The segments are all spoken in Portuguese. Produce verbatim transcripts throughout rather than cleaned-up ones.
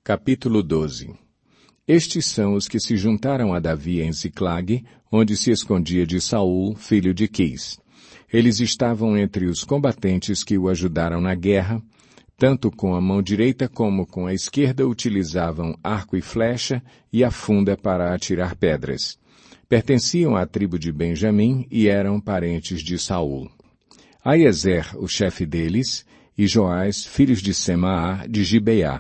Capítulo doze. Estes são os que se juntaram a Davi em Ziclague, onde se escondia de Saul, filho de Quis. Eles estavam entre os combatentes que o ajudaram na guerra, tanto com a mão direita como com a esquerda utilizavam arco e flecha e a funda para atirar pedras. Pertenciam à tribo de Benjamim e eram parentes de Saul. Aiezer, o chefe deles, e Joás, filhos de Semaá, de Gibeá.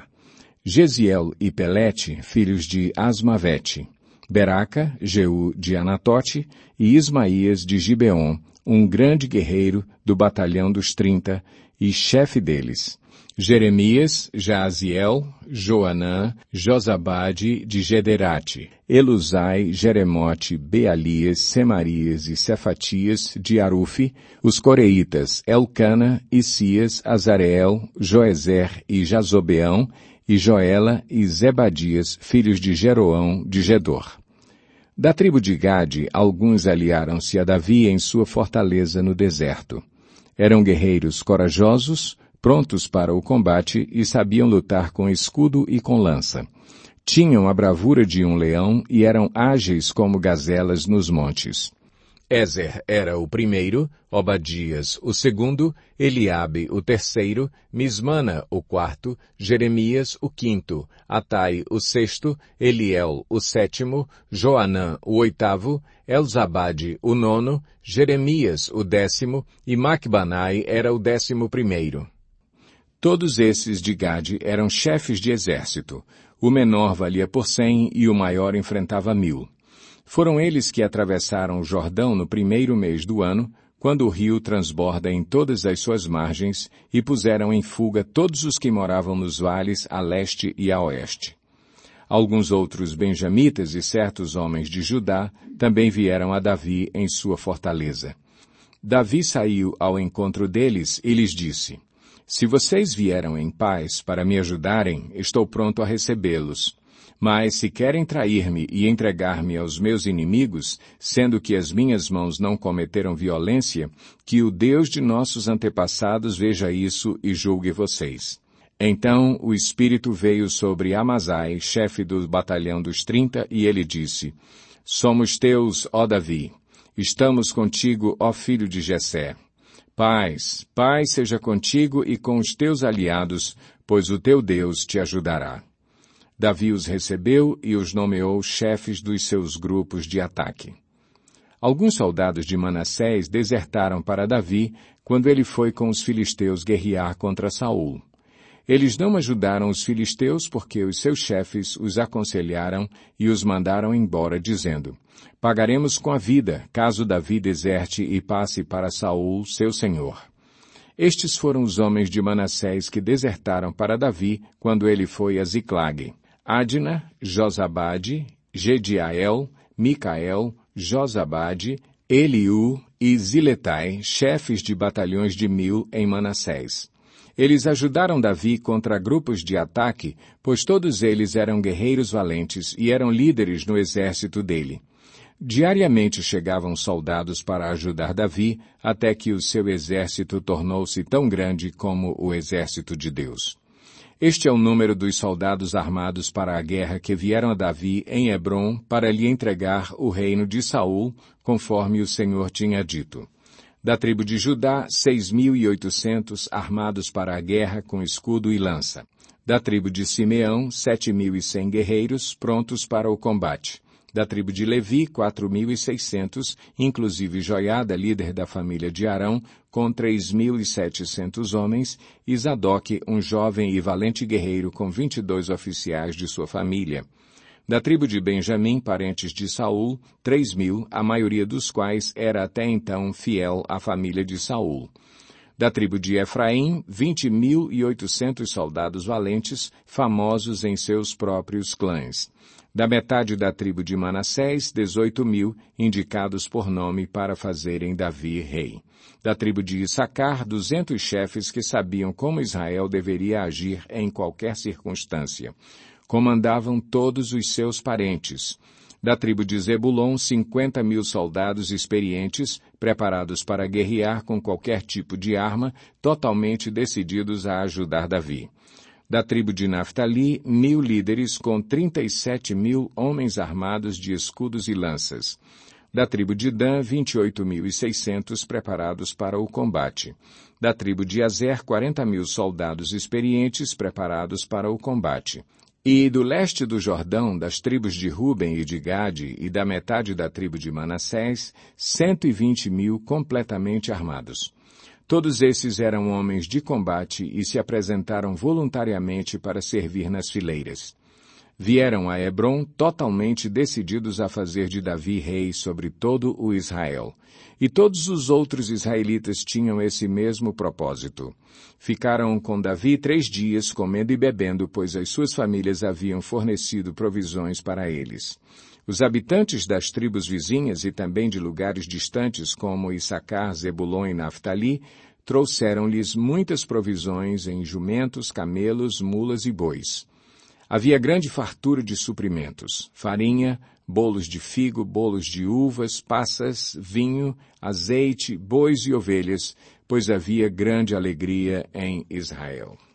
Jeziel e Pelete, filhos de Asmavete. Beraca, Jeú de Anatote, e Ismaías de Gibeon, um grande guerreiro do batalhão dos trinta, e chefe deles. Jeremias, Jaaziel, Joanã, Josabade de Gederate, Eluzai, Jeremote, Bealias, Semarias e Cefatias de Arufe, os coreitas Elcana, Isias, Azareel, Joezer e Jazobeão, e Joela e Zebadias, filhos de Jeroão de Gedor. Da tribo de Gade, alguns aliaram-se a Davi em sua fortaleza no deserto. Eram guerreiros corajosos, prontos para o combate e sabiam lutar com escudo e com lança. Tinham a bravura de um leão e eram ágeis como gazelas nos montes. Ézer era o primeiro, Obadias o segundo, Eliabe o terceiro, Mismana o quarto, Jeremias o quinto, Atai o sexto, Eliel o sétimo, Joanã o oitavo, Elzabade o nono, Jeremias o décimo e Macbanai era o décimo primeiro. Todos esses de Gade eram chefes de exército. O menor valia por cem e o maior enfrentava mil. Foram eles que atravessaram o Jordão no primeiro mês do ano, quando o rio transborda em todas as suas margens, e puseram em fuga todos os que moravam nos vales a leste e a oeste. Alguns outros benjamitas e certos homens de Judá também vieram a Davi em sua fortaleza. Davi saiu ao encontro deles e lhes disse: Se vocês vieram em paz para me ajudarem, estou pronto a recebê-los. Mas se querem trair-me e entregar-me aos meus inimigos, sendo que as minhas mãos não cometeram violência, que o Deus de nossos antepassados veja isso e julgue vocês. Então o Espírito veio sobre Amazai, chefe do batalhão dos trinta, e ele disse: Somos teus, ó Davi. Estamos contigo, ó filho de Jessé. Paz, paz seja contigo e com os teus aliados, pois o teu Deus te ajudará. Davi os recebeu e os nomeou chefes dos seus grupos de ataque. Alguns soldados de Manassés desertaram para Davi quando ele foi com os filisteus guerrear contra Saul. Eles não ajudaram os filisteus porque os seus chefes os aconselharam e os mandaram embora, dizendo: Pagaremos com a vida, caso Davi deserte e passe para Saul, seu senhor. Estes foram os homens de Manassés que desertaram para Davi quando ele foi a Ziclague: Adna, Josabade, Gediael, Micael, Josabade, Eliú e Ziletai, chefes de batalhões de mil em Manassés. Eles ajudaram Davi contra grupos de ataque, pois todos eles eram guerreiros valentes e eram líderes no exército dele. Diariamente chegavam soldados para ajudar Davi, até que o seu exército tornou-se tão grande como o exército de Deus. Este é o número dos soldados armados para a guerra que vieram a Davi em Hebrom para lhe entregar o reino de Saul, conforme o Senhor tinha dito. Da tribo de Judá, seis mil e oitocentos armados para a guerra com escudo e lança. Da tribo de Simeão, sete mil e cem guerreiros prontos para o combate. Da tribo de Levi, quatro mil e seiscentos, inclusive Joiada, líder da família de Arão, com três mil e setecentos homens, e Zadok, um jovem e valente guerreiro com vinte e dois oficiais de sua família. Da tribo de Benjamim, parentes de Saul, três mil, a maioria dos quais era até então fiel à família de Saul. Da tribo de Efraim, vinte mil e oitocentos soldados valentes, famosos em seus próprios clãs. Da metade da tribo de Manassés, dezoito mil, indicados por nome para fazerem Davi rei. Da tribo de Issacar, duzentos chefes que sabiam como Israel deveria agir em qualquer circunstância. Comandavam todos os seus parentes. Da tribo de Zebulon, cinquenta mil soldados experientes, preparados para guerrear com qualquer tipo de arma, totalmente decididos a ajudar Davi. Da tribo de Naftali, mil líderes com trinta e sete mil homens armados de escudos e lanças. Da tribo de Dan, vinte e oito mil e seiscentos preparados para o combate. Da tribo de Azer, quarenta mil soldados experientes preparados para o combate. E do leste do Jordão, das tribos de Ruben e de Gade, e da metade da tribo de Manassés, cento e vinte mil completamente armados. Todos esses eram homens de combate e se apresentaram voluntariamente para servir nas fileiras. Vieram a Hebrom totalmente decididos a fazer de Davi rei sobre todo o Israel. E todos os outros israelitas tinham esse mesmo propósito. Ficaram com Davi três dias comendo e bebendo, pois as suas famílias haviam fornecido provisões para eles. Os habitantes das tribos vizinhas e também de lugares distantes como Issacar, Zebulon e Naftali trouxeram-lhes muitas provisões em jumentos, camelos, mulas e bois. Havia grande fartura de suprimentos, farinha, bolos de figo, bolos de uvas, passas, vinho, azeite, bois e ovelhas, pois havia grande alegria em Israel.